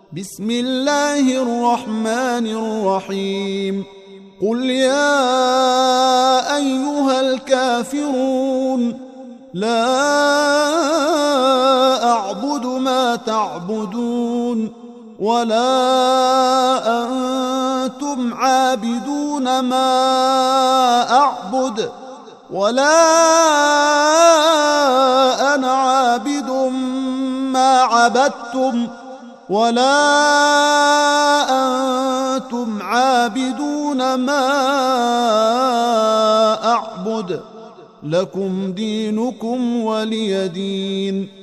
بسم الله الرحمن الرحيم قل يا أيها الكافرون لا أعبد ما تعبدون ولا أنتم عابدون ما أعبد ولا أنا عابد ما عبدتم ولا أنتم عابدون ما أعبد لكم دينكم ولي دين.